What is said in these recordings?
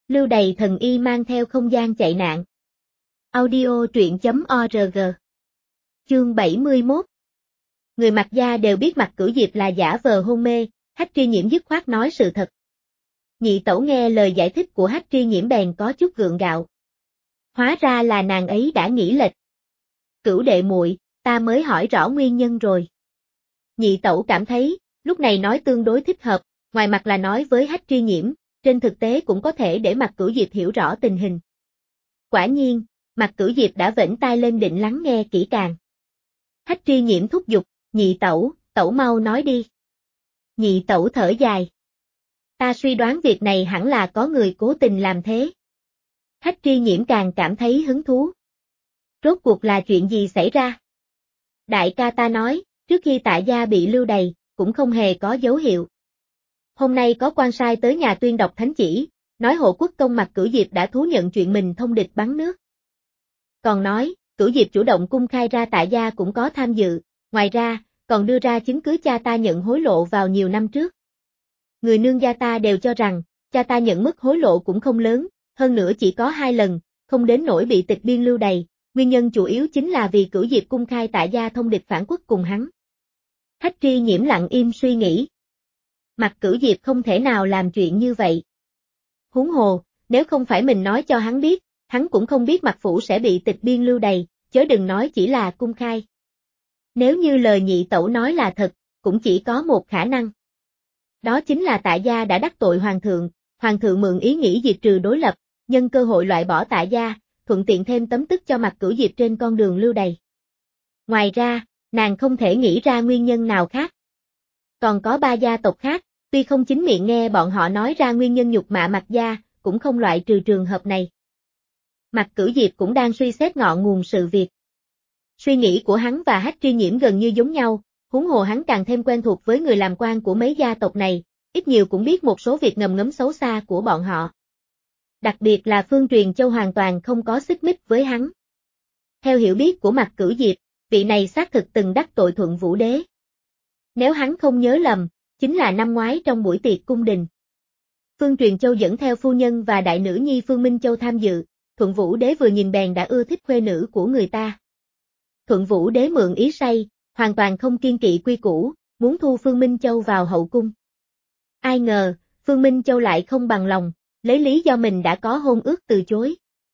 Lưu đày thần y mang theo không gian chạy nạn. Audio truyện.org. Chương 71. Người Mạc gia đều biết Mạc Cửu Diệp là giả vờ hôn mê, Hách Tri Nhiễm dứt khoát nói sự thật. Nhị tẩu nghe lời giải thích của Hách Tri Nhiễm bèn có chút gượng gạo. Hóa ra là nàng ấy đã nghĩ lệch. Cửu đệ muội, ta mới hỏi rõ nguyên nhân rồi. Nhị tẩu cảm thấy, lúc này nói tương đối thích hợp, ngoài mặt là nói với Hách Tri Nhiễm, trên thực tế cũng có thể để Mạc Cửu Diệp hiểu rõ tình hình. Quả nhiên, Mạc Cửu Diệp đã vểnh tai lên định lắng nghe kỹ càng. Hách Tri Nhiễm thúc giục, nhị tẩu, tẩu mau nói đi. Nhị tẩu thở dài. Ta suy đoán việc này hẳn là có người cố tình làm thế. Hách Tri Nhiễm càng cảm thấy hứng thú. Rốt cuộc là chuyện gì xảy ra? Đại ca ta nói, trước khi Tạ gia bị lưu đày, cũng không hề có dấu hiệu. Hôm nay có quan sai tới nhà tuyên đọc thánh chỉ, nói hộ quốc công Mạc Cửu Diệp đã thú nhận chuyện mình thông địch bắn nước. Còn nói, Cửu Diệp chủ động cung khai ra Tạ gia cũng có tham dự, ngoài ra, còn đưa ra chứng cứ cha ta nhận hối lộ vào nhiều năm trước. Người nương gia ta đều cho rằng, cha ta nhận mức hối lộ cũng không lớn, hơn nữa chỉ có 2 lần, không đến nỗi bị tịch biên lưu đày, nguyên nhân chủ yếu chính là vì Cửu Diệp cung khai Tạ gia thông địch phản quốc cùng hắn. Hách Tri Nhiễm lặng im suy nghĩ. Mạc Cửu Diệp không thể nào làm chuyện như vậy. Huống hồ, nếu không phải mình nói cho hắn biết, hắn cũng không biết Mạc phủ sẽ bị tịch biên lưu đày, chớ đừng nói chỉ là cung khai. Nếu như lời nhị tẩu nói là thật, cũng chỉ có một khả năng. Đó chính là Tạ gia đã đắc tội hoàng thượng mượn ý nghĩ diệt trừ đối lập, nhân cơ hội loại bỏ Tạ gia, thuận tiện thêm tấm tức cho Mạc Cửu Diệp trên con đường lưu đày. Ngoài ra, nàng không thể nghĩ ra nguyên nhân nào khác. Còn có 3 gia tộc khác, tuy không chính miệng nghe bọn họ nói ra nguyên nhân nhục mạ Mạc gia, cũng không loại trừ trường hợp này. Mạc Cửu Diệp cũng đang suy xét ngọn nguồn sự việc. Suy nghĩ của hắn và Hách Tri Nhiễm gần như giống nhau, huống hồ hắn càng thêm quen thuộc với người làm quan của mấy gia tộc này, ít nhiều cũng biết một số việc ngầm ngấm xấu xa của bọn họ. Đặc biệt là Phương Truyền Châu hoàn toàn không có xích mích với hắn. Theo hiểu biết của Mạc Cửu Diệp, vị này xác thực từng đắc tội Thuận Vũ Đế. Nếu hắn không nhớ lầm, chính là năm ngoái trong buổi tiệc cung đình. Phương Truyền Châu dẫn theo phu nhân và đại nữ nhi Phương Minh Châu tham dự, Thuận Vũ Đế vừa nhìn bèn đã ưa thích khuê nữ của người ta. Thuận Vũ Đế mượn ý say, hoàn toàn không kiên kỵ quy củ, muốn thu Phương Minh Châu vào hậu cung. Ai ngờ, Phương Minh Châu lại không bằng lòng, lấy lý do mình đã có hôn ước từ chối.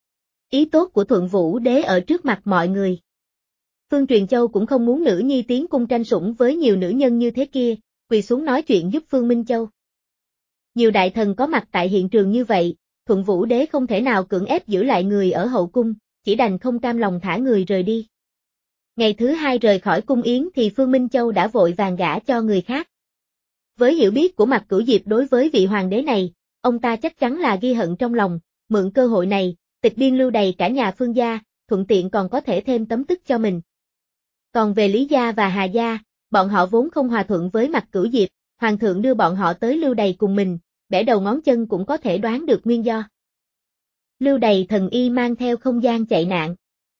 Ý tốt của Thuận Vũ Đế ở trước mặt mọi người. Phương Truyền Châu cũng không muốn nữ nhi tiến cung tranh sủng với nhiều nữ nhân như thế kia, quỳ xuống nói chuyện giúp Phương Minh Châu. Nhiều đại thần có mặt tại hiện trường như vậy, Thuận Vũ Đế không thể nào cưỡng ép giữ lại người ở hậu cung, chỉ đành không cam lòng thả người rời đi. Ngày thứ 2 rời khỏi cung yến thì Phương Minh Châu đã vội vàng gả cho người khác. Với hiểu biết của Mạc Cửu Diệp đối với vị hoàng đế này, ông ta chắc chắn là ghi hận trong lòng, mượn cơ hội này, tịch biên lưu đày cả nhà Phương gia, thuận tiện còn có thể thêm tấm tức cho mình. Còn về Lý gia và Hà gia, bọn họ vốn không hòa thuận với Mạc Cửu Diệp, hoàng thượng đưa bọn họ tới lưu đày cùng mình, bẻ đầu ngón chân cũng có thể đoán được nguyên do. Lưu đày thần y mang theo không gian chạy nạn.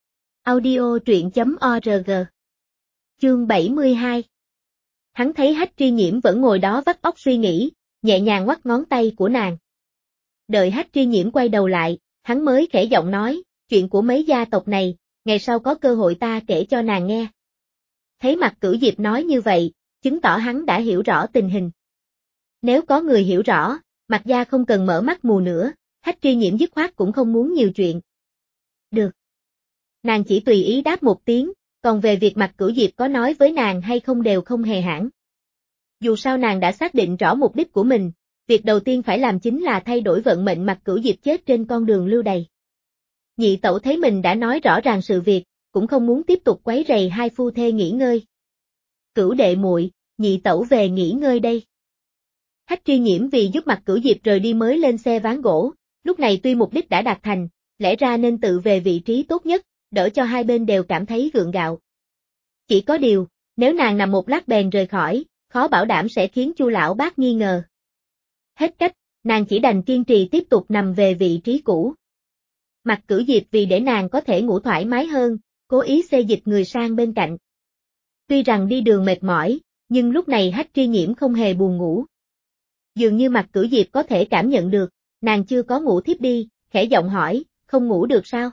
Audio truyện.org. Chương 72. Hắn thấy Hách Tri Nhiễm vẫn ngồi đó vắt óc suy nghĩ, nhẹ nhàng ngoắc ngón tay của nàng. Đợi Hách Tri Nhiễm quay đầu lại, hắn mới khẽ giọng nói, chuyện của mấy gia tộc này, ngày sau có cơ hội ta kể cho nàng nghe. Thấy Mạc Cửu Diệp nói như vậy, chứng tỏ hắn đã hiểu rõ tình hình. Nếu có người hiểu rõ, Mạc gia không cần mở mắt mù nữa, Hách Tri Nhiễm dứt khoát cũng không muốn nhiều chuyện. Được. Nàng chỉ tùy ý đáp một tiếng, còn về việc Mạc Cửu Diệp có nói với nàng hay không đều không hề hãn. Dù sao nàng đã xác định rõ mục đích của mình, việc đầu tiên phải làm chính là thay đổi vận mệnh Mạc Cửu Diệp chết trên con đường lưu đày. Nhị tẩu thấy mình đã nói rõ ràng sự việc, cũng không muốn tiếp tục quấy rầy hai phu thê nghỉ ngơi. Cửu đệ muội, nhị tẩu về nghỉ ngơi đây. Hách Tri Nhiễm vì giúp Mạc Cửu Diệp rời đi mới lên xe ván gỗ, lúc này tuy mục đích đã đạt thành, lẽ ra nên tự về vị trí tốt nhất, đỡ cho hai bên đều cảm thấy gượng gạo. Chỉ có điều, nếu nàng nằm một lát bèn rời khỏi, khó bảo đảm sẽ khiến Chu lão bác nghi ngờ. Hết cách, nàng chỉ đành kiên trì tiếp tục nằm về vị trí cũ. Mạc Cửu Diệp vì để nàng có thể ngủ thoải mái hơn, cố ý xê dịch người sang bên cạnh. Tuy rằng đi đường mệt mỏi, nhưng lúc này Hách Tri Nhiễm không hề buồn ngủ. Dường như Mạc Cửu Diệp có thể cảm nhận được, nàng chưa có ngủ thiếp đi, khẽ giọng hỏi, không ngủ được sao?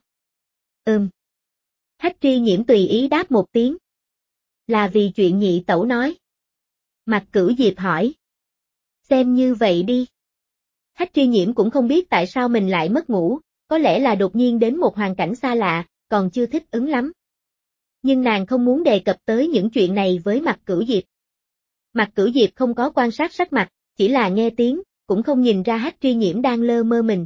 Hách Tri Nhiễm tùy ý đáp một tiếng. Là vì chuyện nhị tẩu nói. Mạc Cửu Diệp hỏi. Xem như vậy đi. Hách Tri Nhiễm cũng không biết tại sao mình lại mất ngủ, có lẽ là đột nhiên đến một hoàn cảnh xa lạ, còn chưa thích ứng lắm. Nhưng nàng không muốn đề cập tới những chuyện này với Mạc Cửu Diệp. Mạc Cửu Diệp không có quan sát sắc mặt, chỉ là nghe tiếng, cũng không nhìn ra Hách Tri Nhiễm đang lơ mơ mình.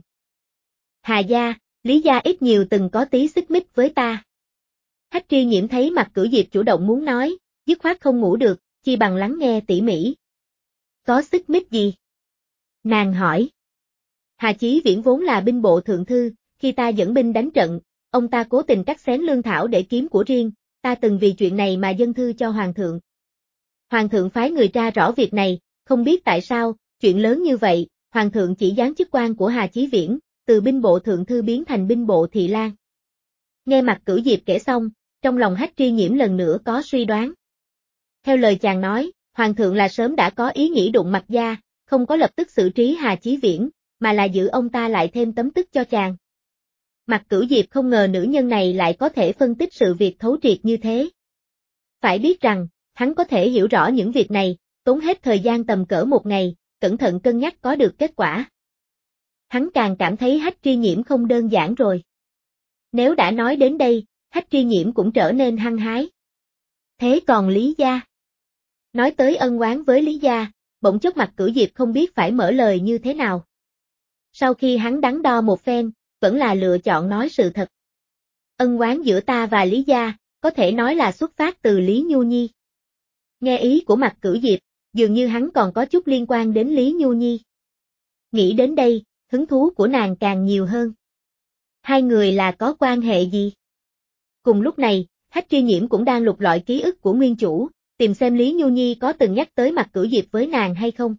Hà gia, Lý gia ít nhiều từng có tí xích mích với ta. Hách Tri Nhiễm thấy Mạc Cửu Diệp chủ động muốn nói, dứt khoát không ngủ được, chi bằng lắng nghe tỉ mỉ. Có xích mích gì? Nàng hỏi. Hà Chí Viễn vốn là binh bộ thượng thư, khi ta dẫn binh đánh trận, ông ta cố tình cắt xén lương thảo để kiếm của riêng, ta từng vì chuyện này mà dâng thư cho Hoàng thượng. Hoàng thượng phái người tra rõ việc này, không biết tại sao, chuyện lớn như vậy, Hoàng thượng chỉ giáng chức quan của Hà Chí Viễn, từ binh bộ thượng thư biến thành binh bộ thị lang. Nghe Mạc Cửu Diệp kể xong, trong lòng Hách Tri Nhiễm lần nữa có suy đoán. Theo lời chàng nói, Hoàng thượng là sớm đã có ý nghĩ đụng Mạc gia, không có lập tức xử trí Hà Chí Viễn, mà là giữ ông ta lại thêm tấm tức cho chàng. Mạc Cửu Diệp không ngờ nữ nhân này lại có thể phân tích sự việc thấu triệt như thế. Phải biết rằng, hắn có thể hiểu rõ những việc này, tốn hết thời gian tầm cỡ một ngày, cẩn thận cân nhắc có được kết quả. Hắn càng cảm thấy Hách Tri Nhiễm không đơn giản rồi. Nếu đã nói đến đây, Hách Tri Nhiễm cũng trở nên hăng hái. Thế còn Lý gia? Nói tới ân oán với Lý gia, bỗng chốc Mạc Cửu Diệp không biết phải mở lời như thế nào. Sau khi hắn đắn đo một phen, vẫn là lựa chọn nói sự thật. Ân oán giữa ta và Lý gia, có thể nói là xuất phát từ Lý Nhu Nhi. Nghe ý của Mạc Cửu Diệp, dường như hắn còn có chút liên quan đến Lý Nhu Nhi. Nghĩ đến đây, hứng thú của nàng càng nhiều hơn. Hai người là có quan hệ gì? Cùng lúc này, Hách Tri Nhiễm cũng đang lục lọi ký ức của nguyên chủ, tìm xem Lý Nhu Nhi có từng nhắc tới Mạc Cửu Diệp với nàng hay không.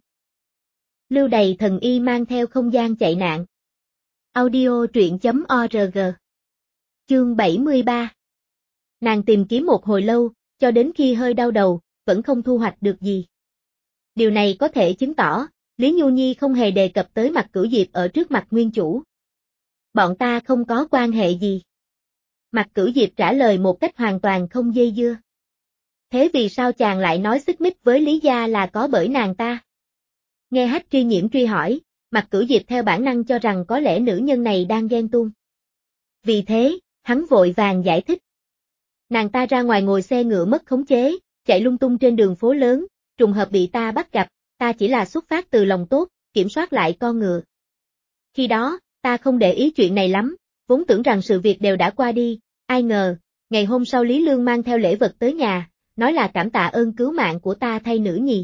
Lưu Đầy Thần Y mang theo không gian chạy nạn. Audio truyện.org. Chương 73. Nàng tìm kiếm một hồi lâu, cho đến khi hơi đau đầu, vẫn không thu hoạch được gì. Điều này có thể chứng tỏ, Lý Nhu Nhi không hề đề cập tới Mạc Cửu Diệp ở trước mặt nguyên chủ. Bọn ta không có quan hệ gì. Mạc Cửu Diệp trả lời một cách hoàn toàn không dây dưa. Thế vì sao chàng lại nói xích mích với Lý gia là có bởi nàng ta? Nghe Hách Tri Nhiễm truy hỏi, Mạc Cửu Diệp theo bản năng cho rằng có lẽ nữ nhân này đang ghen tuông. Vì thế, hắn vội vàng giải thích. Nàng ta ra ngoài ngồi xe ngựa mất khống chế, chạy lung tung trên đường phố lớn, trùng hợp bị ta bắt gặp, ta chỉ là xuất phát từ lòng tốt, kiểm soát lại con ngựa. Khi đó, ta không để ý chuyện này lắm, vốn tưởng rằng sự việc đều đã qua đi, ai ngờ, ngày hôm sau Lý Lương mang theo lễ vật tới nhà, nói là cảm tạ ơn cứu mạng của ta thay nữ nhi.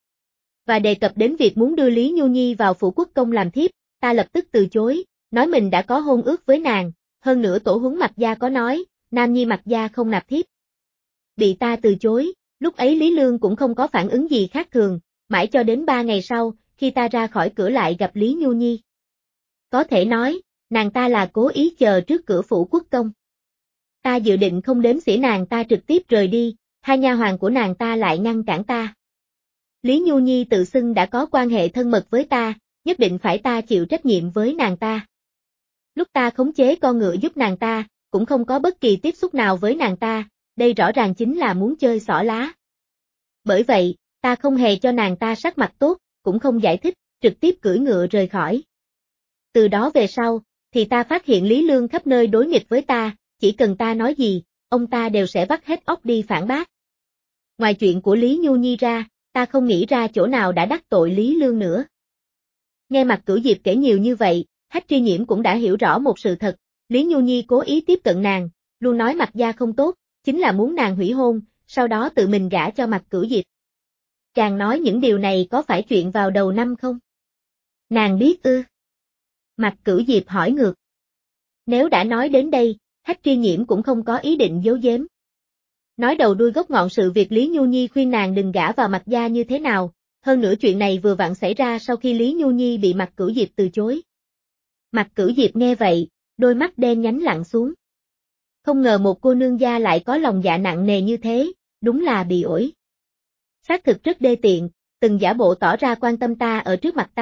Và đề cập đến việc muốn đưa Lý Nhu Nhi vào phủ quốc công làm thiếp, ta lập tức từ chối, nói mình đã có hôn ước với nàng, hơn nữa tổ huấn Mạc gia có nói, nam nhi Mạc gia không nạp thiếp. Bị ta từ chối, lúc ấy Lý Lương cũng không có phản ứng gì khác thường, mãi cho đến 3 ngày sau, khi ta ra khỏi cửa lại gặp Lý Nhu Nhi. Có thể nói, nàng ta là cố ý chờ trước cửa phủ quốc công. Ta dự định không đếm xỉa nàng ta trực tiếp rời đi, hai nha hoàn của nàng ta lại ngăn cản ta. Lý Nhu Nhi tự xưng đã có quan hệ thân mật với ta, nhất định phải ta chịu trách nhiệm với nàng ta. Lúc ta khống chế con ngựa giúp nàng ta, cũng không có bất kỳ tiếp xúc nào với nàng ta, đây rõ ràng chính là muốn chơi xỏ lá. Bởi vậy, ta không hề cho nàng ta sắc mặt tốt, cũng không giải thích, trực tiếp cưỡi ngựa rời khỏi. Từ đó về sau, thì ta phát hiện Lý Lương khắp nơi đối nghịch với ta, chỉ cần ta nói gì, ông ta đều sẽ vắt hết óc đi phản bác. Ngoài chuyện của Lý Nhu Nhi ra, ta không nghĩ ra chỗ nào đã đắc tội Lý Lương nữa. Nghe Mạc Cửu Diệp kể nhiều như vậy, Hách Tri Nhiễm cũng đã hiểu rõ một sự thật, Lý Nhu Nhi cố ý tiếp cận nàng, luôn nói Mạc gia không tốt, chính là muốn nàng hủy hôn, sau đó tự mình gả cho Mạc Cửu Diệp. Chàng nói những điều này có phải chuyện vào đầu năm không? Nàng biết ư? Mạc Cửu Diệp hỏi ngược. Nếu đã nói đến đây, Hách Tri Nhiễm cũng không có ý định giấu giếm. Nói đầu đuôi gốc ngọn sự việc Lý Nhu Nhi khuyên nàng đừng gả vào Mạc gia như thế nào, hơn nữa chuyện này vừa vặn xảy ra sau khi Lý Nhu Nhi bị Mạc Cửu Diệp từ chối. Mạc Cửu Diệp nghe vậy, đôi mắt đen nhánh lặn xuống. Không ngờ một cô nương gia lại có lòng dạ nặng nề như thế, đúng là bị ổi. Xác thực rất đê tiện, từng giả bộ tỏ ra quan tâm ta ở trước mặt ta,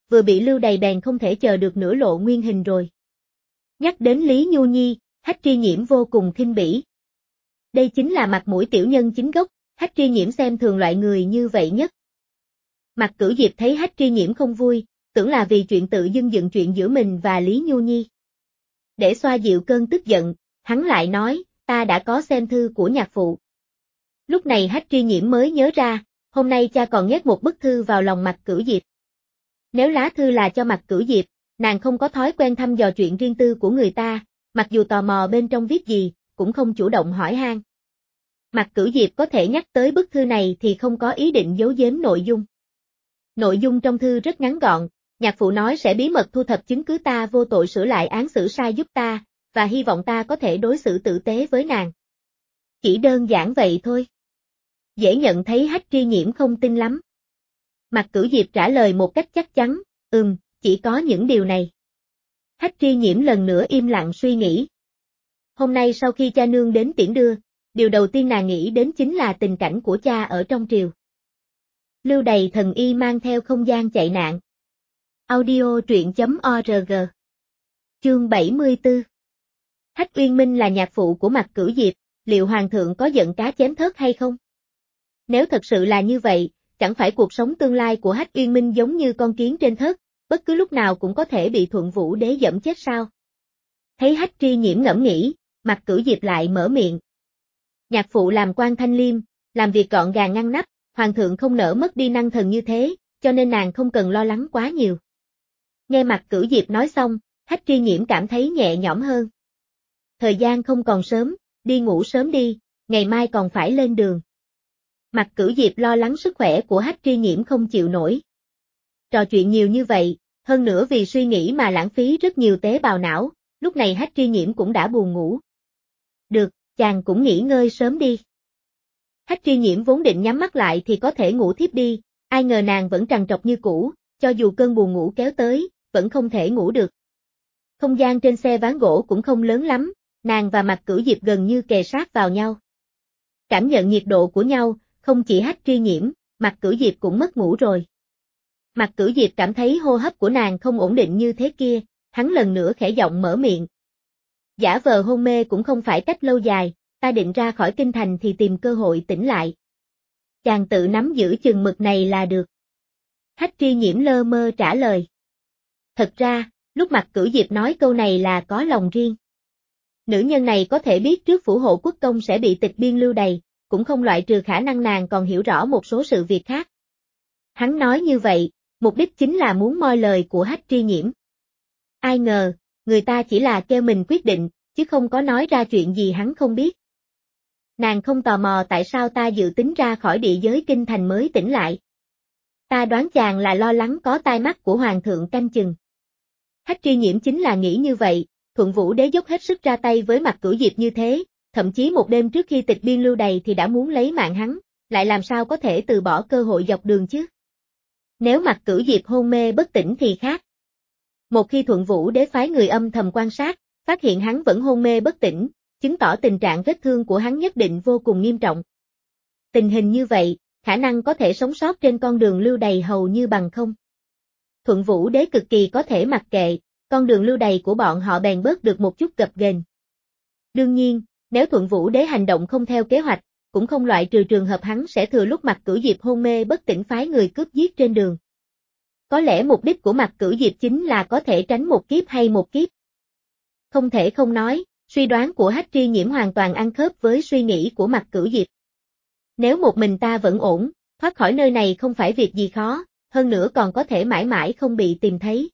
vừa bị lưu đày bèn không thể chờ được nữa lộ nguyên hình rồi. Nhắc đến Lý Nhu Nhi, Hách Tri Nhiễm vô cùng khinh bỉ. Đây chính là mặt mũi tiểu nhân chính gốc, Hách Tri Nhiễm xem thường loại người như vậy nhất. Mạc Cửu Diệp thấy Hách Tri Nhiễm không vui, tưởng là vì chuyện tự dưng dựng chuyện giữa mình và Lý Nhu Nhi. Để xoa dịu cơn tức giận, hắn lại nói, ta đã có xem thư của nhạc phụ. Lúc này Hách Tri Nhiễm mới nhớ ra, hôm nay cha còn nhét một bức thư vào lòng Mạc Cửu Diệp. Nếu lá thư là cho Mạc Cửu Diệp, nàng không có thói quen thăm dò chuyện riêng tư của người ta, mặc dù tò mò bên trong viết gì, cũng không chủ động hỏi han. Mạc Cửu Diệp có thể nhắc tới bức thư này thì không có ý định giấu giếm nội dung. Nội dung trong thư rất ngắn gọn, nhạc phụ nói sẽ bí mật thu thập chứng cứ ta vô tội sửa lại án xử sai giúp ta, và hy vọng ta có thể đối xử tử tế với nàng. Chỉ đơn giản vậy thôi. Dễ nhận thấy Hách Tri Nhiễm không tin lắm. Mạc Cửu Diệp trả lời một cách chắc chắn, chỉ có những điều này. Hách Tri Nhiễm lần nữa im lặng suy nghĩ. Hôm nay sau khi cha nương đến tiễn đưa, điều đầu tiên nàng nghĩ đến chính là tình cảnh của cha ở trong triều. Lưu đày thần y mang theo không gian chạy nạn. Audio truyện.org. Chương 74. Hách Uyên Minh là nhạc phụ của Mạc Cửu Diệp, liệu hoàng thượng có giận cá chém thớt hay không? Nếu thật sự là như vậy, chẳng phải cuộc sống tương lai của Hách Uyên Minh giống như con kiến trên thớt, bất cứ lúc nào cũng có thể bị Thuận Vũ Đế giẫm chết sao? Thấy Hách Tri Nhiễm ngẫm nghĩ, Mạc Cửu Diệp lại mở miệng. Nhạc phụ làm quan thanh liêm, làm việc gọn gàng ngăn nắp, hoàng thượng không nỡ mất đi năng thần như thế, cho nên nàng không cần lo lắng quá nhiều. Nghe Mạc Cửu Diệp nói xong, Hách Tri Nhiễm cảm thấy nhẹ nhõm hơn. Thời gian không còn sớm, đi ngủ sớm đi, ngày mai còn phải lên đường. Mạc Cửu Diệp lo lắng sức khỏe của Hách Tri Nhiễm không chịu nổi. Trò chuyện nhiều như vậy, hơn nữa vì suy nghĩ mà lãng phí rất nhiều tế bào não, lúc này Hách Tri Nhiễm cũng đã buồn ngủ. Được, chàng cũng nghỉ ngơi sớm đi. Hách Tri Nhiễm vốn định nhắm mắt lại thì có thể ngủ thiếp đi, ai ngờ nàng vẫn trằn trọc như cũ, cho dù cơn buồn ngủ kéo tới, vẫn không thể ngủ được. Không gian trên xe ván gỗ cũng không lớn lắm, nàng và Mạc Cửu Diệp gần như kề sát vào nhau. Cảm nhận nhiệt độ của nhau, không chỉ Hách Tri Nhiễm, Mạc Cửu Diệp cũng mất ngủ rồi. Mạc Cửu Diệp cảm thấy hô hấp của nàng không ổn định như thế kia, hắn lần nữa khẽ giọng mở miệng. Giả vờ hôn mê cũng không phải cách lâu dài, ta định ra khỏi kinh thành thì tìm cơ hội tỉnh lại. Chàng tự nắm giữ chừng mực này là được. Hách Tri Nhiễm lơ mơ trả lời. Thật ra, lúc Mạc Cửu Diệp nói câu này là có lòng riêng. Nữ nhân này có thể biết trước phủ hộ quốc công sẽ bị tịch biên lưu đày, cũng không loại trừ khả năng nàng còn hiểu rõ một số sự việc khác. Hắn nói như vậy, mục đích chính là muốn moi lời của Hách Tri Nhiễm. Ai ngờ, người ta chỉ là kêu mình quyết định, chứ không có nói ra chuyện gì hắn không biết. Nàng không tò mò tại sao ta dự tính ra khỏi địa giới kinh thành mới tỉnh lại. Ta đoán chàng là lo lắng có tai mắt của hoàng thượng canh chừng. Hách Tri Nhiễm chính là nghĩ như vậy, Thuận Vũ Đế dốc hết sức ra tay với Mạc Cửu Diệp như thế, thậm chí một đêm trước khi tịch biên lưu đày thì đã muốn lấy mạng hắn, lại làm sao có thể từ bỏ cơ hội dọc đường chứ? Nếu Mạc Cửu Diệp hôn mê bất tỉnh thì khác. Một khi Thuận Vũ Đế phái người âm thầm quan sát, phát hiện hắn vẫn hôn mê bất tỉnh, chứng tỏ tình trạng vết thương của hắn nhất định vô cùng nghiêm trọng. Tình hình như vậy, khả năng có thể sống sót trên con đường lưu đày hầu như bằng không. Thuận Vũ Đế cực kỳ có thể mặc kệ, con đường lưu đày của bọn họ bèn bớt được một chút gập ghềnh. Đương nhiên, nếu Thuận Vũ Đế hành động không theo kế hoạch, cũng không loại trừ trường hợp hắn sẽ thừa lúc Mạc Cửu Diệp hôn mê bất tỉnh phái người cướp giết trên đường. Có lẽ mục đích của Mạc Cửu Diệp chính là có thể tránh một kiếp hay một kiếp. Không thể không nói, suy đoán của Hách Tri Nhiễm hoàn toàn ăn khớp với suy nghĩ của Mạc Cửu Diệp. Nếu một mình ta vẫn ổn, thoát khỏi nơi này không phải việc gì khó, hơn nữa còn có thể mãi mãi không bị tìm thấy.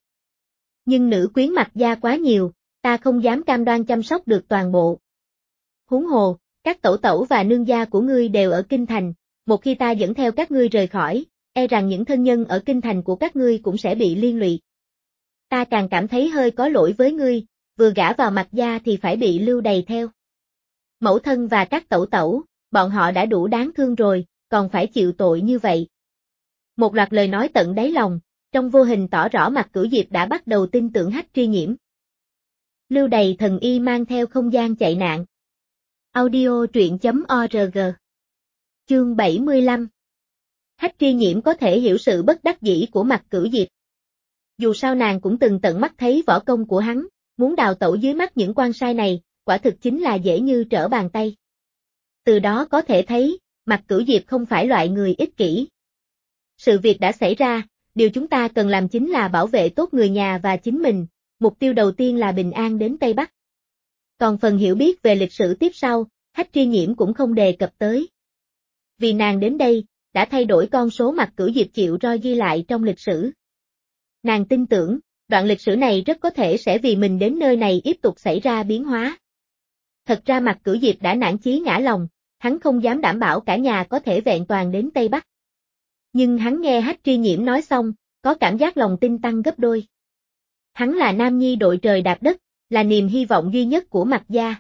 Nhưng nữ quyến Mạc gia quá nhiều, ta không dám cam đoan chăm sóc được toàn bộ. Huống hồ, các tẩu tẩu và nương gia của ngươi đều ở kinh thành, một khi ta dẫn theo các ngươi rời khỏi, e rằng những thân nhân ở kinh thành của các ngươi cũng sẽ bị liên lụy. Ta càng cảm thấy hơi có lỗi với ngươi, vừa gả vào Mạc gia thì phải bị lưu đày theo. Mẫu thân và các tẩu tẩu, bọn họ đã đủ đáng thương rồi, còn phải chịu tội như vậy. Một loạt lời nói tận đáy lòng, trong vô hình tỏ rõ Mạc Cửu Diệp đã bắt đầu tin tưởng Hách Tri Nhiễm. Lưu đày thần y mang theo không gian chạy nạn. Audio truyện.org. Chương 75. Hách Tri Nhiễm có thể hiểu sự bất đắc dĩ của Mạc Cửu Diệp. Dù sao nàng cũng từng tận mắt thấy võ công của hắn, muốn đào tẩu dưới mắt những quan sai này, quả thực chính là dễ như trở bàn tay. Từ đó có thể thấy, Mạc Cửu Diệp không phải loại người ích kỷ. Sự việc đã xảy ra, điều chúng ta cần làm chính là bảo vệ tốt người nhà và chính mình, mục tiêu đầu tiên là bình an đến Tây Bắc. Còn phần hiểu biết về lịch sử tiếp sau, Hách Tri Nhiễm cũng không đề cập tới. Vì nàng đến đây, đã thay đổi con số Mạc Cửu Diệp chịu roi ghi lại trong lịch sử. Nàng tin tưởng, đoạn lịch sử này rất có thể sẽ vì mình đến nơi này tiếp tục xảy ra biến hóa. Thật ra Mạc Cửu Diệp đã nản chí ngã lòng, hắn không dám đảm bảo cả nhà có thể vẹn toàn đến Tây Bắc. Nhưng hắn nghe Hách Tri Nhiễm nói xong, có cảm giác lòng tin tăng gấp đôi. Hắn là nam nhi đội trời đạp đất, là niềm hy vọng duy nhất của Mạc gia.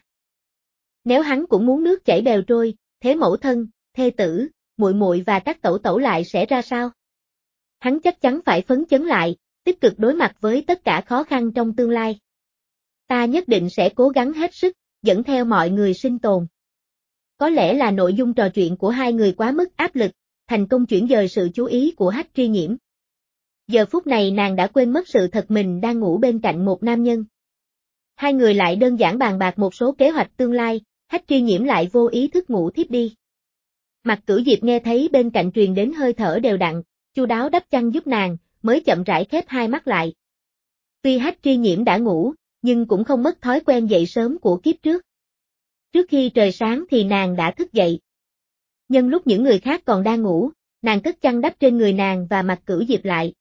Nếu hắn cũng muốn nước chảy bèo trôi, thế mẫu thân, thê tử, muội muội và các tẩu tẩu lại sẽ ra sao? Hắn chắc chắn phải phấn chấn lại, tích cực đối mặt với tất cả khó khăn trong tương lai. Ta nhất định sẽ cố gắng hết sức, dẫn theo mọi người sinh tồn. Có lẽ là nội dung trò chuyện của hai người quá mức áp lực, thành công chuyển dời sự chú ý của Hách Tri Nhiễm. Giờ phút này nàng đã quên mất sự thật mình đang ngủ bên cạnh một nam nhân. Hai người lại đơn giản bàn bạc một số kế hoạch tương lai, Hách Tri Nhiễm lại vô ý thức ngủ thiếp đi. Mạc Cửu Diệp nghe thấy bên cạnh truyền đến hơi thở đều đặn, chu đáo đắp chăn giúp nàng, mới chậm rãi khép hai mắt lại. Tuy Hách Tri Nhiễm đã ngủ, nhưng cũng không mất thói quen dậy sớm của kiếp trước. Trước khi trời sáng thì nàng đã thức dậy. Nhân lúc những người khác còn đang ngủ, nàng cất chăn đắp trên người nàng và Mạc Cửu Diệp lại.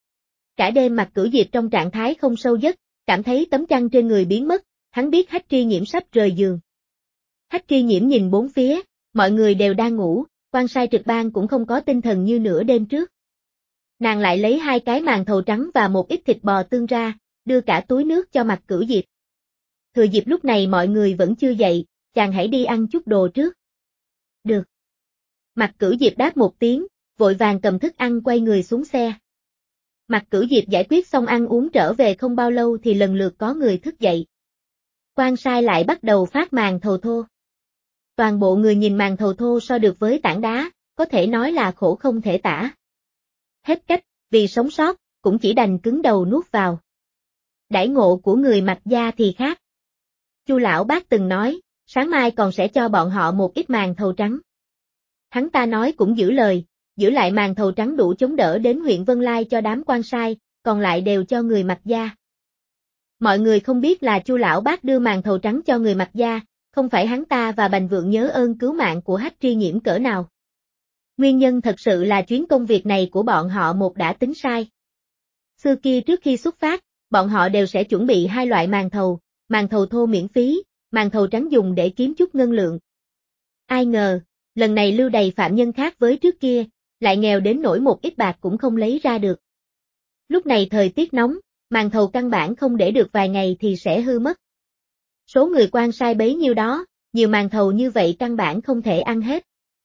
Cả đêm Mạc Cửu Diệp trong trạng thái không sâu giấc, cảm thấy tấm chăn trên người biến mất, hắn biết Hách Tri Nhiễm sắp rời giường. Hách Tri Nhiễm nhìn bốn phía, mọi người đều đang ngủ, quan sai trực ban cũng không có tinh thần như nửa đêm trước. Nàng lại lấy hai cái màn thầu trắng và một ít thịt bò tương ra, đưa cả túi nước cho Mạc Cửu Diệp. Thừa dịp lúc này mọi người vẫn chưa dậy, chàng hãy đi ăn chút đồ trước. Được. Mạc Cửu Diệp đáp một tiếng, vội vàng cầm thức ăn quay người xuống xe. Mạc Cửu Diệp giải quyết xong ăn uống trở về không bao lâu thì lần lượt có người thức dậy. Quan sai lại bắt đầu phát màn thầu thô. Toàn bộ người nhìn màn thầu thô so được với tảng đá, có thể nói là khổ không thể tả. Hết cách, vì sống sót, cũng chỉ đành cứng đầu nuốt vào. Đãi ngộ của người Mạc gia thì khác. Chu lão bác từng nói, sáng mai còn sẽ cho bọn họ một ít màn thầu trắng. Hắn ta nói cũng giữ lời, giữ lại màn thầu trắng đủ chống đỡ đến huyện Vân Lai cho đám quan sai, còn lại đều cho người Mạc gia. Mọi người không biết là Chu lão bác đưa màn thầu trắng cho người Mạc gia, không phải hắn ta và Bành Vượng nhớ ơn cứu mạng của Hách Tri Nhiễm cỡ nào. Nguyên nhân thật sự là chuyến công việc này của bọn họ một đã tính sai. Xưa kia trước khi xuất phát, bọn họ đều sẽ chuẩn bị hai loại màn thầu thô miễn phí, màn thầu trắng dùng để kiếm chút ngân lượng. Ai ngờ, lần này lưu đày phạm nhân khác với trước kia, lại nghèo đến nỗi một ít bạc cũng không lấy ra được. Lúc này thời tiết nóng, màn thầu căn bản không để được vài ngày thì sẽ hư mất. Số người quan sai bấy nhiêu đó, nhiều màn thầu như vậy căn bản không thể ăn hết.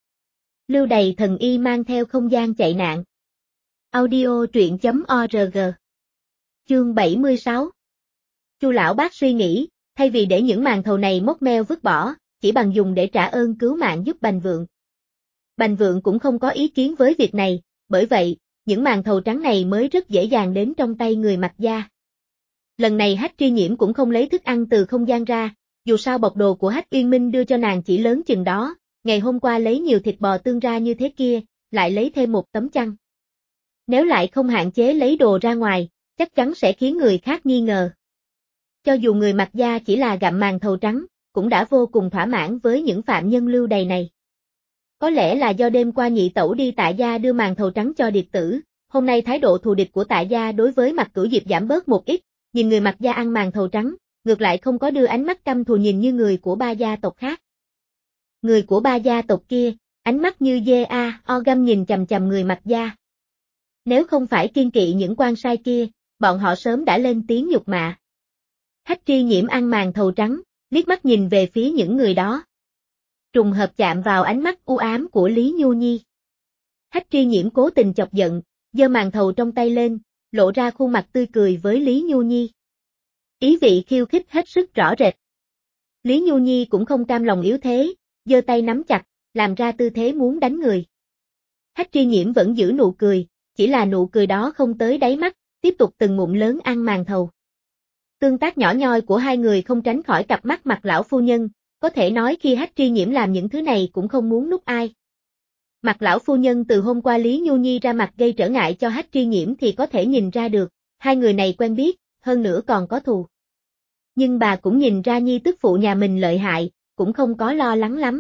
Lưu đày thần y mang theo không gian chạy nạn. Audio truyện.org. Chương 76. Chu lão bác suy nghĩ, thay vì để những màn thầu này mốc meo vứt bỏ, chỉ bằng dùng để trả ơn cứu mạng giúp Bành Vượng. Bành Vượng cũng không có ý kiến với việc này, bởi vậy, những màn thầu trắng này mới rất dễ dàng đến trong tay người Mạc gia. Lần này Hách Tri Nhiễm cũng không lấy thức ăn từ không gian ra, dù sao bọc đồ của Hách Uyên Minh đưa cho nàng chỉ lớn chừng đó, ngày hôm qua lấy nhiều thịt bò tương ra như thế kia, lại lấy thêm một tấm chăn. Nếu lại không hạn chế lấy đồ ra ngoài, chắc chắn sẽ khiến người khác nghi ngờ. Cho dù người Mạc gia chỉ là gặm màn thầu trắng, cũng đã vô cùng thỏa mãn với những phạm nhân lưu đày này. Có lẽ là do đêm qua nhị tẩu đi Tạ gia đưa màn thầu trắng cho điệt tử, hôm nay thái độ thù địch của Tạ gia đối với Mạc Cửu Diệp giảm bớt một ít, nhìn người Mạc gia ăn màn thầu trắng, ngược lại không có đưa ánh mắt căm thù nhìn như người của ba gia tộc khác. Người của ba gia tộc kia, ánh mắt như dê o găm nhìn chằm chằm người Mạc gia. Nếu không phải kiên kỵ những quan sai kia, bọn họ sớm đã lên tiếng nhục mạ. Hách Tri Nhiễm ăn màn thầu trắng, liếc mắt nhìn về phía những người đó. Trùng hợp chạm vào ánh mắt u ám của Lý Nhu Nhi. Hách Tri Nhiễm cố tình chọc giận, giơ màn thầu trong tay lên, lộ ra khuôn mặt tươi cười với Lý Nhu Nhi. Ý vị khiêu khích hết sức rõ rệt. Lý Nhu Nhi cũng không cam lòng yếu thế, giơ tay nắm chặt, làm ra tư thế muốn đánh người. Hách Tri Nhiễm vẫn giữ nụ cười, chỉ là nụ cười đó không tới đáy mắt, tiếp tục từng ngụm lớn ăn màn thầu. Tương tác nhỏ nhoi của hai người không tránh khỏi cặp mắt Mạc lão phu nhân, có thể nói khi Hách Tri Nhiễm làm những thứ này cũng không muốn núp ai. Mạc lão phu nhân từ hôm qua Lý Nhu Nhi ra mặt gây trở ngại cho Hách Tri Nhiễm thì có thể nhìn ra được, hai người này quen biết, hơn nữa còn có thù. Nhưng bà cũng nhìn ra nhi tức phụ nhà mình lợi hại, cũng không có lo lắng lắm.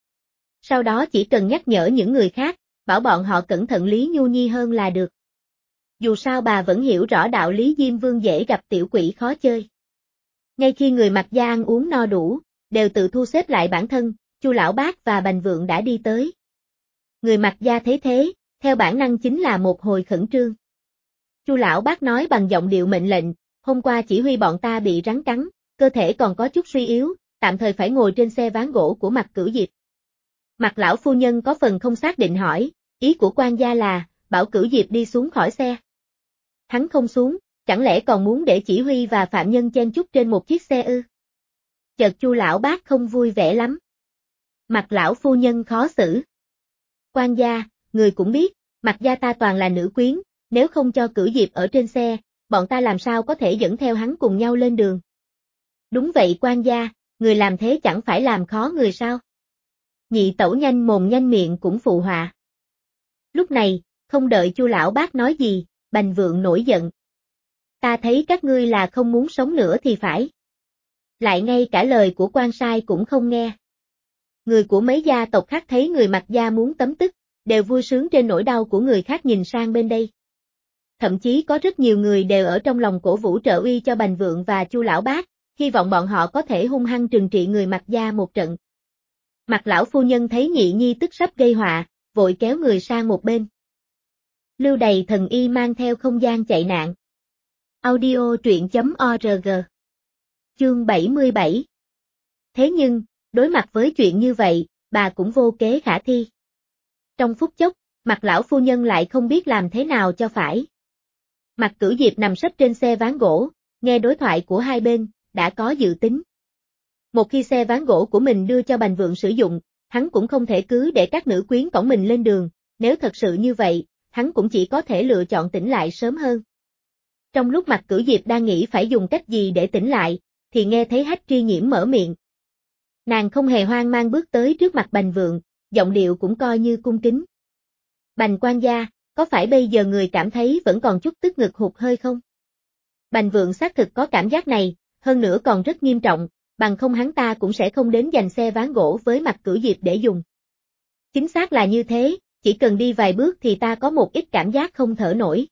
Sau đó chỉ cần nhắc nhở những người khác, bảo bọn họ cẩn thận Lý Nhu Nhi hơn là được. Dù sao bà vẫn hiểu rõ đạo lý Diêm Vương dễ gặp tiểu quỷ khó chơi. Ngay khi người Mạc gia ăn uống no đủ, đều tự thu xếp lại bản thân, Chu lão bác và Bành Vượng đã đi tới. Người Mạc gia thấy thế, theo bản năng chính là một hồi khẩn trương. Chu lão bác nói bằng giọng điệu mệnh lệnh, hôm qua chỉ huy bọn ta bị rắn cắn, cơ thể còn có chút suy yếu, tạm thời phải ngồi trên xe ván gỗ của Mạc Cửu Diệp. Mạc lão phu nhân có phần không xác định hỏi, ý của quan gia là, bảo Cửu Diệp đi xuống khỏi xe. Hắn không xuống, chẳng lẽ còn muốn để chỉ huy và phạm nhân chen chúc trên một chiếc xe ư? Chợt Chu lão bác không vui vẻ lắm. Mạc lão phu nhân khó xử. Quan gia, người cũng biết, Mạc gia ta toàn là nữ quyến, nếu không cho Cửu Diệp ở trên xe, bọn ta làm sao có thể dẫn theo hắn cùng nhau lên đường. Đúng vậy quan gia, người làm thế chẳng phải làm khó người sao? Nhị tẩu nhanh mồm nhanh miệng cũng phụ họa. Lúc này, không đợi Chu lão bác nói gì, Bành Vượng nổi giận. Ta thấy các ngươi là không muốn sống nữa thì phải. Lại ngay cả lời của quan sai cũng không nghe. Người của mấy gia tộc khác thấy người Mạc gia muốn tấm tức, đều vui sướng trên nỗi đau của người khác nhìn sang bên đây. Thậm chí có rất nhiều người đều ở trong lòng cổ vũ trợ uy cho Bành Vượng và Chu lão bác, hy vọng bọn họ có thể hung hăng trừng trị người Mạc gia một trận. Mạc lão phu nhân thấy nhị nhi tức sắp gây họa, vội kéo người sang một bên. Lưu Đầy Thần Y mang theo không gian chạy nạn. Audio truyện.org. Chương 77. Thế nhưng, đối mặt với chuyện như vậy, bà cũng vô kế khả thi. Trong phút chốc, Mạc lão phu nhân lại không biết làm thế nào cho phải. Mạc Cửu Diệp nằm sấp trên xe ván gỗ, nghe đối thoại của hai bên, đã có dự tính. Một khi xe ván gỗ của mình đưa cho Bành Vượng sử dụng, hắn cũng không thể cứ để các nữ quyến cõng mình lên đường, nếu thật sự như vậy, hắn cũng chỉ có thể lựa chọn tỉnh lại sớm hơn. Trong lúc Mạc Cửu Diệp đang nghĩ phải dùng cách gì để tỉnh lại, thì nghe thấy Hách Tri Nhiễm mở miệng. Nàng không hề hoang mang bước tới trước mặt Bành Vượng, giọng điệu cũng coi như cung kính. Bành quan gia, có phải bây giờ người cảm thấy vẫn còn chút tức ngực hụt hơi không? Bành Vượng xác thực có cảm giác này, hơn nữa còn rất nghiêm trọng, bằng không hắn ta cũng sẽ không đến dành xe ván gỗ với Mạc Cửu Diệp để dùng. Chính xác là như thế, chỉ cần đi vài bước thì ta có một ít cảm giác không thở nổi.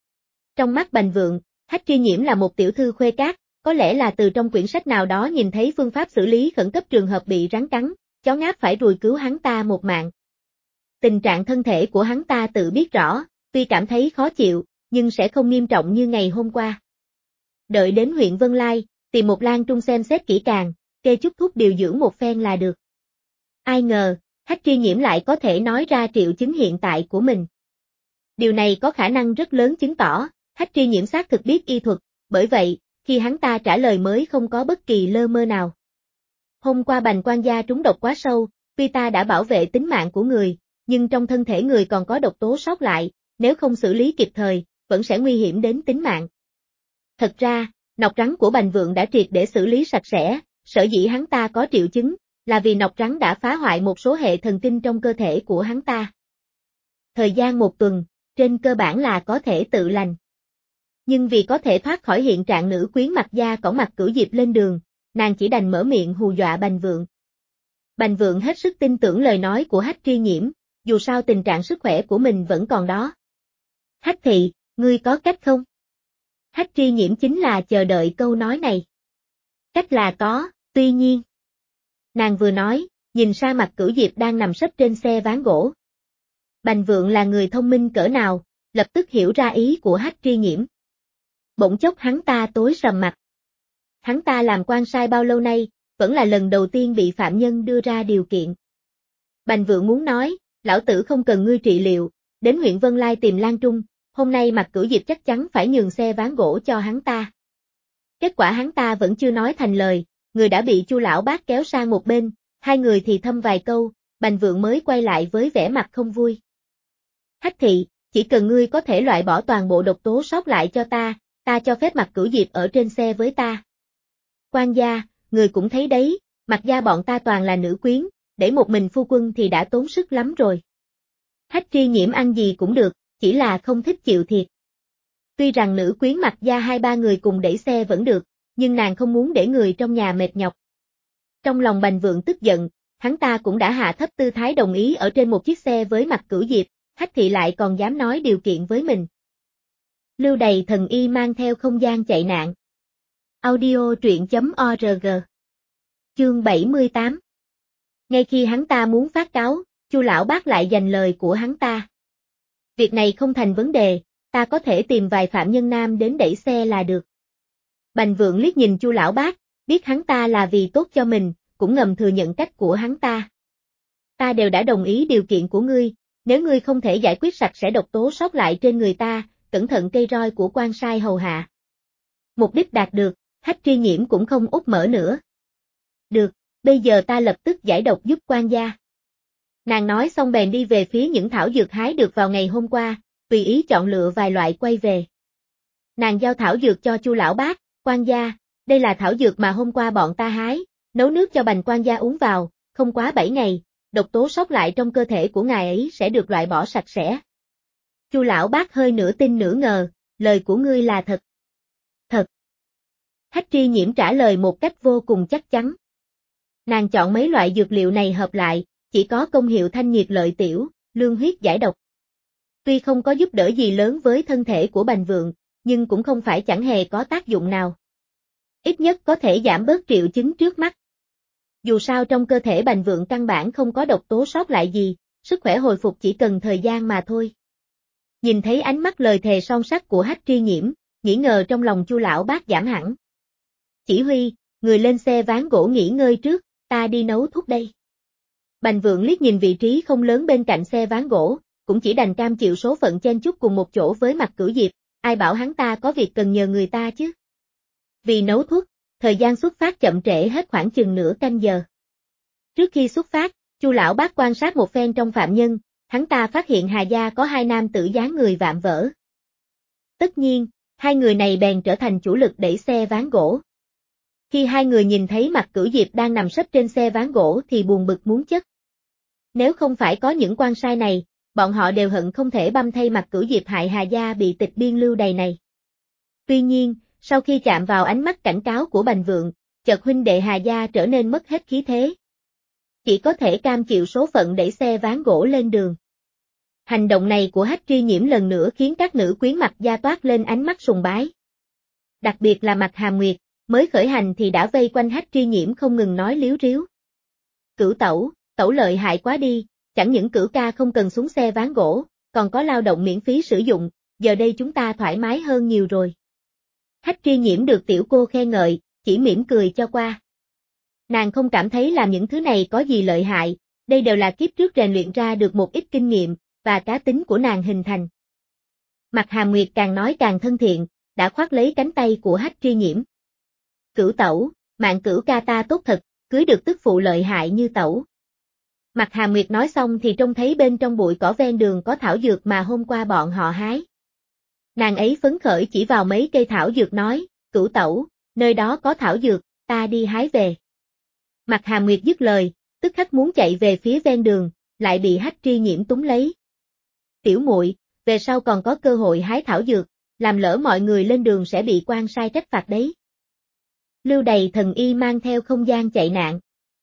Trong mắt Bành Vượng, Hách Tri Nhiễm là một tiểu thư khuê cát, có lẽ là từ trong quyển sách nào đó nhìn thấy phương pháp xử lý khẩn cấp trường hợp bị rắn cắn, chó ngáp phải ruồi cứu hắn ta một mạng. Tình trạng thân thể của hắn ta tự biết rõ, tuy cảm thấy khó chịu, nhưng sẽ không nghiêm trọng như ngày hôm qua. Đợi đến huyện Vân Lai, tìm một lang trung xem xét kỹ càng, kê chút thuốc điều dưỡng một phen là được. Ai ngờ, Hách Tri Nhiễm lại có thể nói ra triệu chứng hiện tại của mình. Điều này có khả năng rất lớn chứng tỏ, Hách Tri Nhiễm xác thực biết y thuật, bởi vậy, khi hắn ta trả lời mới không có bất kỳ lơ mơ nào. Hôm qua Bành quan gia trúng độc quá sâu, tuy ta đã bảo vệ tính mạng của người, nhưng trong thân thể người còn có độc tố sót lại, nếu không xử lý kịp thời, vẫn sẽ nguy hiểm đến tính mạng. Thật ra, nọc rắn của Bành Vượng đã triệt để xử lý sạch sẽ, sở dĩ hắn ta có triệu chứng, là vì nọc rắn đã phá hoại một số hệ thần kinh trong cơ thể của hắn ta. Thời gian một tuần, trên cơ bản là có thể tự lành. Nhưng vì có thể thoát khỏi hiện trạng nữ quyến Mạc gia cõng Mạc Cửu Diệp lên đường, nàng chỉ đành mở miệng hù dọa Bành Vượng. Bành Vượng hết sức tin tưởng lời nói của Hách Tri Nhiễm, dù sao tình trạng sức khỏe của mình vẫn còn đó. Hách thị, ngươi có cách không? Hách Tri Nhiễm chính là chờ đợi câu nói này. Cách là có, tuy nhiên. Nàng vừa nói, nhìn sang Mạc Cửu Diệp đang nằm sấp trên xe ván gỗ. Bành Vượng là người thông minh cỡ nào, lập tức hiểu ra ý của Hách Tri Nhiễm. Bỗng chốc hắn ta tối sầm mặt. Hắn ta làm quan sai bao lâu nay, vẫn là lần đầu tiên bị phạm nhân đưa ra điều kiện. Bành Vượng muốn nói, lão tử không cần ngươi trị liệu, đến huyện Vân Lai tìm Lan Trung, hôm nay Mạc Cửu Diệp chắc chắn phải nhường xe ván gỗ cho hắn ta. Kết quả hắn ta vẫn chưa nói thành lời, người đã bị Chu lão bác kéo sang một bên, hai người thì thầm vài câu, Bành Vượng mới quay lại với vẻ mặt không vui. Hách thị, chỉ cần ngươi có thể loại bỏ toàn bộ độc tố sót lại cho ta cho phép Mạc Cửu Diệp ở trên xe với ta. Quan gia, người cũng thấy đấy, Mạc gia bọn ta toàn là nữ quyến, để một mình phu quân thì đã tốn sức lắm rồi. Hách Tri Nhiễm ăn gì cũng được, chỉ là không thích chịu thiệt. Tuy rằng nữ quyến Mạc gia 2-3 người cùng đẩy xe vẫn được, nhưng nàng không muốn để người trong nhà mệt nhọc. Trong lòng Bành Vượng tức giận, hắn ta cũng đã hạ thấp tư thái đồng ý ở trên một chiếc xe với Mạc Cửu Diệp, Hách Thị lại còn dám nói điều kiện với mình. Lưu Đầy thần y mang theo không gian chạy nạn. Audio truyện.org. Chương 78. Ngay khi hắn ta muốn phát cáo, Chu lão bác lại giành lời của hắn ta. Việc này không thành vấn đề, ta có thể tìm vài phạm nhân nam đến đẩy xe là được. Bành Vượng liếc nhìn Chu lão bác, biết hắn ta là vì tốt cho mình, cũng ngầm thừa nhận cách của hắn ta. Ta đều đã đồng ý điều kiện của ngươi, nếu ngươi không thể giải quyết sạch sẽ độc tố sót lại trên người ta, cẩn thận cây roi của quan sai hầu hạ. Mục đích đạt được, Hách Tri Nhiễm cũng không úp mở nữa. Được, bây giờ ta lập tức giải độc giúp quan gia. Nàng nói xong bèn đi về phía những thảo dược hái được vào ngày hôm qua, tùy ý chọn lựa vài loại quay về. Nàng giao thảo dược cho Chu lão bác, quan gia, đây là thảo dược mà hôm qua bọn ta hái, nấu nước cho Bành quan gia uống vào, không quá 7 ngày, độc tố sót lại trong cơ thể của ngài ấy sẽ được loại bỏ sạch sẽ. Chu lão bác hơi nửa tin nửa ngờ, lời của ngươi là thật. Thật. Hách Tri Nhiễm trả lời một cách vô cùng chắc chắn. Nàng chọn mấy loại dược liệu này hợp lại, chỉ có công hiệu thanh nhiệt lợi tiểu, lương huyết giải độc. Tuy không có giúp đỡ gì lớn với thân thể của Bành Vượng, nhưng cũng không phải chẳng hề có tác dụng nào. Ít nhất có thể giảm bớt triệu chứng trước mắt. Dù sao trong cơ thể Bành Vượng căn bản không có độc tố sót lại gì, sức khỏe hồi phục chỉ cần thời gian mà thôi. Nhìn thấy ánh mắt lời thề son sắt của Hách Tri Nhiễm, nghi ngờ trong lòng Chu lão bác giảm hẳn. Chỉ huy, người lên xe ván gỗ nghỉ ngơi trước, ta đi nấu thuốc đây. Bành Vượng liếc nhìn vị trí không lớn bên cạnh xe ván gỗ, cũng chỉ đành cam chịu số phận chen chúc cùng một chỗ với Mạc Cửu Diệp, ai bảo hắn ta có việc cần nhờ người ta chứ. Vì nấu thuốc, thời gian xuất phát chậm trễ hết khoảng chừng nửa canh giờ. Trước khi xuất phát, Chu lão bác quan sát một phen trong phạm nhân, hắn ta phát hiện Hà gia có 2 nam tử dáng người vạm vỡ. Tất nhiên, 2 người này bèn trở thành chủ lực đẩy xe ván gỗ. Khi 2 người nhìn thấy Mạc Cửu Diệp đang nằm sấp trên xe ván gỗ thì buồn bực muốn chết. Nếu không phải có những quan sai này, bọn họ đều hận không thể băm thay Mạc Cửu Diệp hại Hà gia bị tịch biên Lưu Đầy này. Tuy nhiên, sau khi chạm vào ánh mắt cảnh cáo của Bành Vượng, chợt huynh đệ Hà gia trở nên mất hết khí thế. Chỉ có thể cam chịu số phận đẩy xe ván gỗ lên đường. Hành động này của Hách Tri Nhiễm lần nữa khiến các nữ quyến Mạc gia toát lên ánh mắt sùng bái. Đặc biệt là Mạc Hàm Nguyệt, mới khởi hành thì đã vây quanh Hách Tri Nhiễm không ngừng nói líu ríu. Cửu tẩu, tẩu lợi hại quá đi, chẳng những cửu ca không cần xuống xe ván gỗ, còn có lao động miễn phí sử dụng, giờ đây chúng ta thoải mái hơn nhiều rồi. Hách Tri Nhiễm được tiểu cô khen ngợi, chỉ mỉm cười cho qua. Nàng không cảm thấy làm những thứ này có gì lợi hại, đây đều là kiếp trước rèn luyện ra được một ít kinh nghiệm, và cá tính của nàng hình thành. Mạc Hàm Nguyệt càng nói càng thân thiện, đã khoác lấy cánh tay của Hách Tri Nhiễm. Cửu tẩu, mạng cửu ca ta tốt thật, cưới được tức phụ lợi hại như tẩu. Mạc Hàm Nguyệt nói xong thì trông thấy bên trong bụi cỏ ven đường có thảo dược mà hôm qua bọn họ hái. Nàng ấy phấn khởi chỉ vào mấy cây thảo dược nói, cửu tẩu, nơi đó có thảo dược, ta đi hái về. Mạc Hàm Nguyệt dứt lời, tức khắc muốn chạy về phía ven đường, lại bị Hách Tri Nhiễm túm lấy. Tiểu muội, về sau còn có cơ hội hái thảo dược, làm lỡ mọi người lên đường sẽ bị quan sai trách phạt đấy. Lưu Đầy thần y mang theo không gian chạy nạn.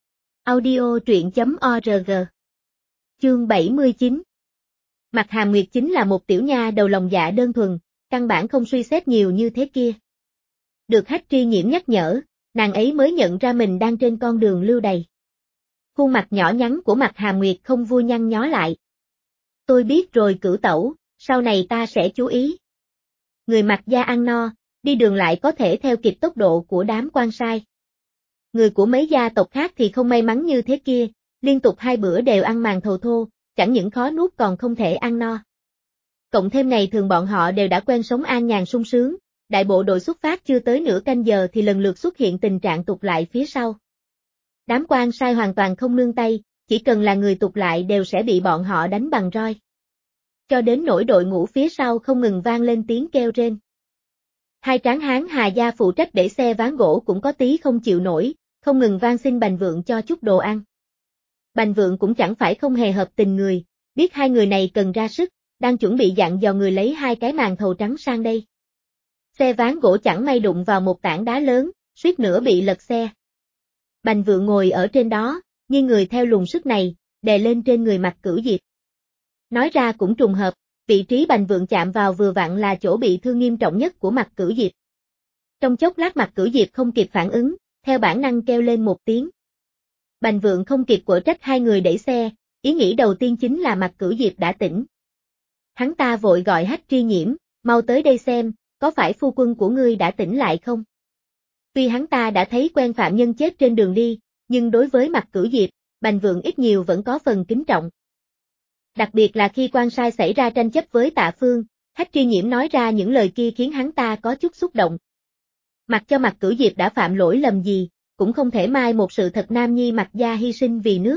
Audio truyện.org. Chương 79. Mạc Hàm Nguyệt chính là một tiểu nha đầu lòng dạ đơn thuần, căn bản không suy xét nhiều như thế kia. Được Hách Tri Nhiễm nhắc nhở, nàng ấy mới nhận ra mình đang trên con đường Lưu Đầy. Khuôn mặt nhỏ nhắn của Mạc Hàm Nguyệt không vui nhăn nhó lại. Tôi biết rồi cửu tẩu, sau này ta sẽ chú ý. Người Mạc gia ăn no, đi đường lại có thể theo kịp tốc độ của đám quan sai. Người của mấy gia tộc khác thì không may mắn như thế kia, liên tục 2 bữa đều ăn màn thầu thô, chẳng những khó nuốt còn không thể ăn no. Cộng thêm ngày thường bọn họ đều đã quen sống an nhàn sung sướng, đại bộ đội xuất phát chưa tới nửa canh giờ thì lần lượt xuất hiện tình trạng tụt lại phía sau. Đám quan sai hoàn toàn không nương tay, chỉ cần là người tụt lại đều sẽ bị bọn họ đánh bằng roi. cho đến nỗi đội ngũ phía sau không ngừng vang lên tiếng kêu rên. Hai tráng hán Hà Gia phụ trách để xe ván gỗ cũng có tí không chịu nổi, không ngừng van xin Bành Vượng cho chút đồ ăn. Bành Vượng cũng chẳng phải không hề hợp tình người, biết hai người này cần ra sức, đang chuẩn bị dặn dò người lấy hai cái màn thầu trắng sang đây. Xe ván gỗ chẳng may đụng vào một tảng đá lớn, suýt nữa bị lật xe. Bành Vượng ngồi ở trên đó, nghiêng người theo luồng sức này, đè lên trên người Mạc Cửu Diệp. Nói ra cũng trùng hợp, vị trí Bành Vượng chạm vào vừa vặn là chỗ bị thương nghiêm trọng nhất của Mạc Cửu Diệp. Trong chốc lát Mạc Cửu Diệp không kịp phản ứng, theo bản năng kêu lên một tiếng. Bành Vượng không kịp quở trách hai người đẩy xe, ý nghĩ đầu tiên chính là Mạc Cửu Diệp đã tỉnh. Hắn ta vội gọi Hách Tri Nhiễm, mau tới đây xem, có phải phu quân của ngươi đã tỉnh lại không? Tuy hắn ta đã thấy quen phạm nhân chết trên đường đi, nhưng đối với Mạc Cửu Diệp, Bành Vượng ít nhiều vẫn có phần kính trọng. Đặc biệt là khi quan sai xảy ra tranh chấp với Tạ Phương, Hách Tri Nhiễm nói ra những lời kia khiến hắn ta có chút xúc động. Mặc cho Mạc Cửu Diệp đã phạm lỗi lầm gì, cũng không thể mai một sự thật nam nhi Mạc gia hy sinh vì nước.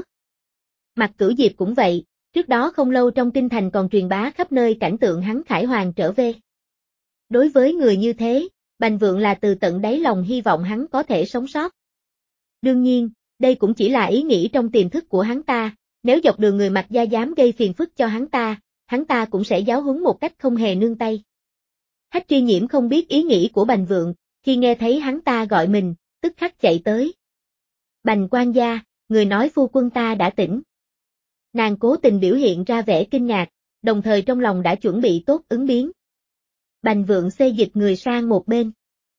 Mạc Cửu Diệp cũng vậy, trước đó không lâu trong kinh thành còn truyền bá khắp nơi cảnh tượng hắn khải hoàn trở về. Đối với người như thế, Bành Vượng là từ tận đáy lòng hy vọng hắn có thể sống sót. Đương nhiên, đây cũng chỉ là ý nghĩ trong tiềm thức của hắn ta, nếu dọc đường người Mạc gia dám gây phiền phức cho hắn ta cũng sẽ giáo huấn một cách không hề nương tay. Hách Tri Nhiễm không biết ý nghĩ của Bành Vượng, khi nghe thấy hắn ta gọi mình, tức khắc chạy tới. Bành quan gia, người nói phu quân ta đã tỉnh. Nàng cố tình biểu hiện ra vẻ kinh ngạc, đồng thời trong lòng đã chuẩn bị tốt ứng biến. Bành Vượng xê dịch người sang một bên.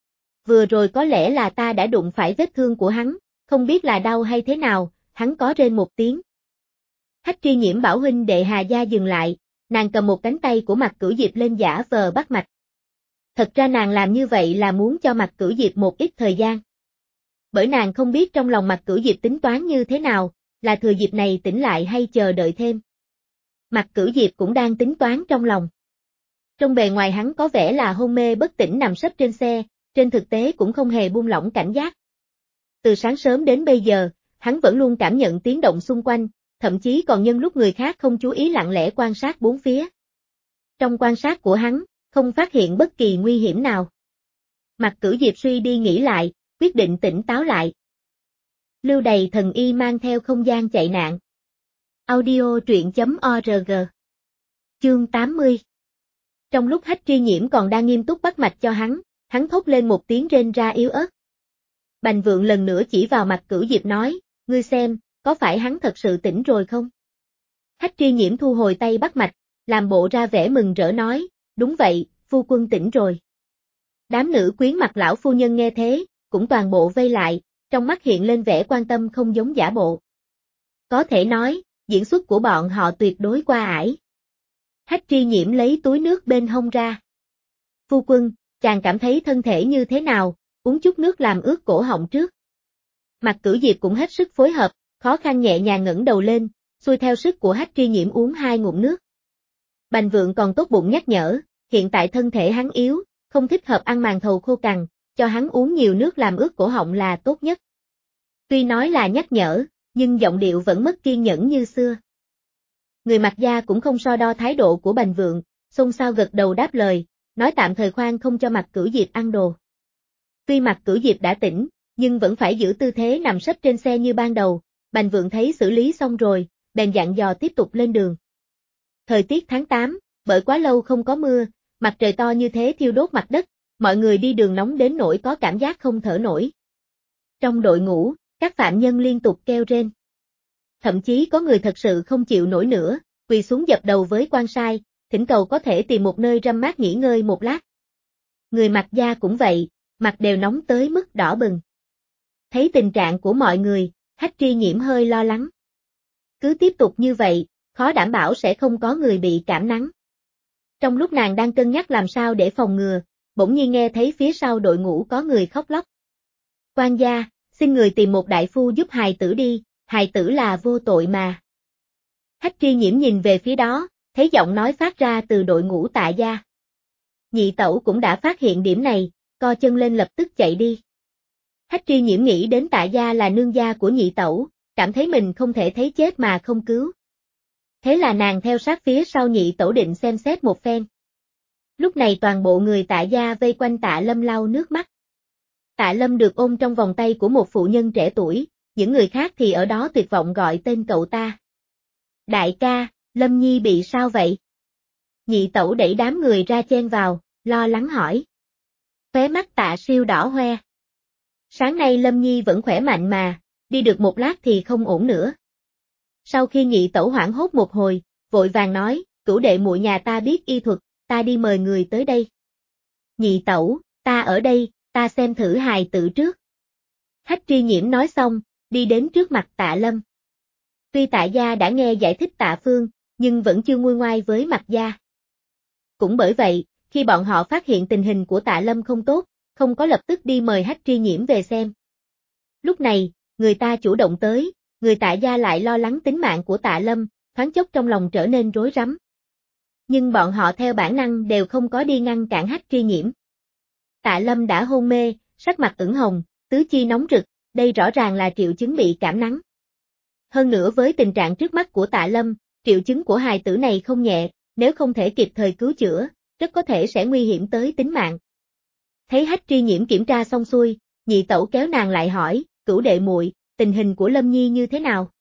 Vừa rồi có lẽ là ta đã đụng phải vết thương của hắn, không biết là đau hay thế nào, hắn có rên một tiếng. Hách Tri Nhiễm bảo huynh đệ Hà Gia dừng lại, nàng cầm một cánh tay của Mạc Cửu Diệp lên giả vờ bắt mạch. Thật ra nàng làm như vậy là muốn cho Mạc Cửu Diệp một ít thời gian. Bởi nàng không biết trong lòng Mạc Cửu Diệp tính toán như thế nào, là thừa dịp này tỉnh lại hay chờ đợi thêm. Mạc Cửu Diệp cũng đang tính toán trong lòng. Trong bề ngoài hắn có vẻ là hôn mê bất tỉnh nằm sấp trên xe, trên thực tế cũng không hề buông lỏng cảnh giác. Từ sáng sớm đến bây giờ, hắn vẫn luôn cảm nhận tiếng động xung quanh, thậm chí còn nhân lúc người khác không chú ý lặng lẽ quan sát bốn phía. Trong quan sát của hắn, không phát hiện bất kỳ nguy hiểm nào. Mạc Cửu Diệp suy đi nghĩ lại, quyết định tỉnh táo lại. Lưu Đày thần y mang theo không gian chạy nạn. Audio truyện.org. Chương 80. Trong lúc Hách Tri Nhiễm còn đang nghiêm túc bắt mạch cho hắn thốt lên một tiếng rên ra yếu ớt. Bành Vượng lần nữa chỉ vào Mạc Cửu Diệp nói, ngươi xem, có phải hắn thật sự tỉnh rồi không? Hách Tri Nhiễm thu hồi tay bắt mạch, làm bộ ra vẻ mừng rỡ nói, đúng vậy, phu quân tỉnh rồi. Đám nữ quyến Mạc lão phu nhân nghe thế, cũng toàn bộ vây lại, trong mắt hiện lên vẻ quan tâm không giống giả bộ. Có thể nói, diễn xuất của bọn họ tuyệt đối qua ải. Hách Tri Nhiễm lấy túi nước bên hông ra. Phu quân, chàng cảm thấy thân thể như thế nào, uống chút nước làm ướt cổ họng trước. Mạc Cửu Diệp cũng hết sức phối hợp, khó khăn nhẹ nhàng ngẩng đầu lên, xuôi theo sức của Hách Tri Nhiễm uống 2 ngụm nước. Bành Vượng còn tốt bụng nhắc nhở, hiện tại thân thể hắn yếu, không thích hợp ăn màn thầu khô cằn, cho hắn uống nhiều nước làm ướt cổ họng là tốt nhất. Tuy nói là nhắc nhở, nhưng giọng điệu vẫn mất kiên nhẫn như xưa. Người Mạc gia cũng không so đo thái độ của Bành Vượng, xôn xao gật đầu đáp lời, nói tạm thời khoan không cho Mạc Cửu Diệp ăn đồ. Tuy Mạc Cửu Diệp đã tỉnh, nhưng vẫn phải giữ tư thế nằm sấp trên xe như ban đầu, Bành Vượng thấy xử lý xong rồi, bèn dặn dò tiếp tục lên đường. Thời tiết tháng 8, bởi quá lâu không có mưa, mặt trời to như thế thiêu đốt mặt đất, mọi người đi đường nóng đến nỗi có cảm giác không thở nổi. Trong đội ngũ, các phạm nhân liên tục kêu rên. Thậm chí có người thật sự không chịu nổi nữa, quỳ xuống dập đầu với quan sai, thỉnh cầu có thể tìm một nơi râm mát nghỉ ngơi một lát. Người Mạc gia cũng vậy, mặt đều nóng tới mức đỏ bừng. Thấy tình trạng của mọi người, Hách Tri Nhiễm hơi lo lắng. Cứ tiếp tục như vậy, khó đảm bảo sẽ không có người bị cảm nắng. Trong lúc nàng đang cân nhắc làm sao để phòng ngừa, bỗng nhiên nghe thấy phía sau đội ngũ có người khóc lóc. Quan gia, xin người tìm một đại phu giúp hài tử đi, hài tử là vô tội mà. Hách Tri Nhiễm nhìn về phía đó, thấy giọng nói phát ra từ đội ngũ Tạ gia. Nhị tẩu cũng đã phát hiện điểm này, co chân lên lập tức chạy đi. Hách Tri Nhiễm nghĩ đến Tạ gia là nương gia của nhị tẩu, cảm thấy mình không thể thấy chết mà không cứu. Thế là nàng theo sát phía sau nhị tẩu định xem xét một phen. Lúc này toàn bộ người Tạ gia vây quanh Tạ Lâm lau nước mắt. Tạ Lâm được ôm trong vòng tay của một phụ nhân trẻ tuổi, những người khác thì ở đó tuyệt vọng gọi tên cậu ta. Đại ca, Lâm Nhi bị sao vậy? Nhị tẩu đẩy đám người ra chen vào, lo lắng hỏi. Khóe mắt Tạ Siêu đỏ hoe. Sáng nay Lâm Nhi vẫn khỏe mạnh mà, đi được một lát thì không ổn nữa. Sau khi nhị tẩu hoảng hốt một hồi, vội vàng nói, cửu đệ muội nhà ta biết y thuật, ta đi mời người tới đây. Nhị tẩu, ta ở đây, ta xem thử hài tử trước. Hách Tri Nhiễm nói xong, đi đến trước mặt Tạ Lâm. Tuy Tạ gia đã nghe giải thích Tạ Phương, nhưng vẫn chưa nguôi ngoai với Mạc gia. Cũng bởi vậy, khi bọn họ phát hiện tình hình của Tạ Lâm không tốt, không có lập tức đi mời Hách Tri Nhiễm về xem. Lúc này, người ta chủ động tới, người Tạ gia lại lo lắng tính mạng của Tạ Lâm, thoáng chốc trong lòng trở nên rối rắm. Nhưng bọn họ theo bản năng đều không có đi ngăn cản Hách Tri Nhiễm. Tạ Lâm đã hôn mê, sắc mặt ửng hồng, tứ chi nóng rực, đây rõ ràng là triệu chứng bị cảm nắng. Hơn nữa với tình trạng trước mắt của Tạ Lâm, triệu chứng của hài tử này không nhẹ, nếu không thể kịp thời cứu chữa, rất có thể sẽ nguy hiểm tới tính mạng. Thấy Hách Tri Nhiễm kiểm tra xong xuôi, nhị tẩu kéo nàng lại hỏi, cửu đệ muội, tình hình của Lâm Nhi như thế nào?